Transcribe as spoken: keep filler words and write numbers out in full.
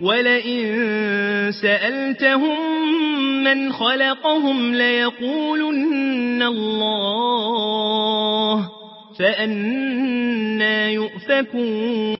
ولئن سألتهم من خلقهم ليقولن الله فأنى يؤفكون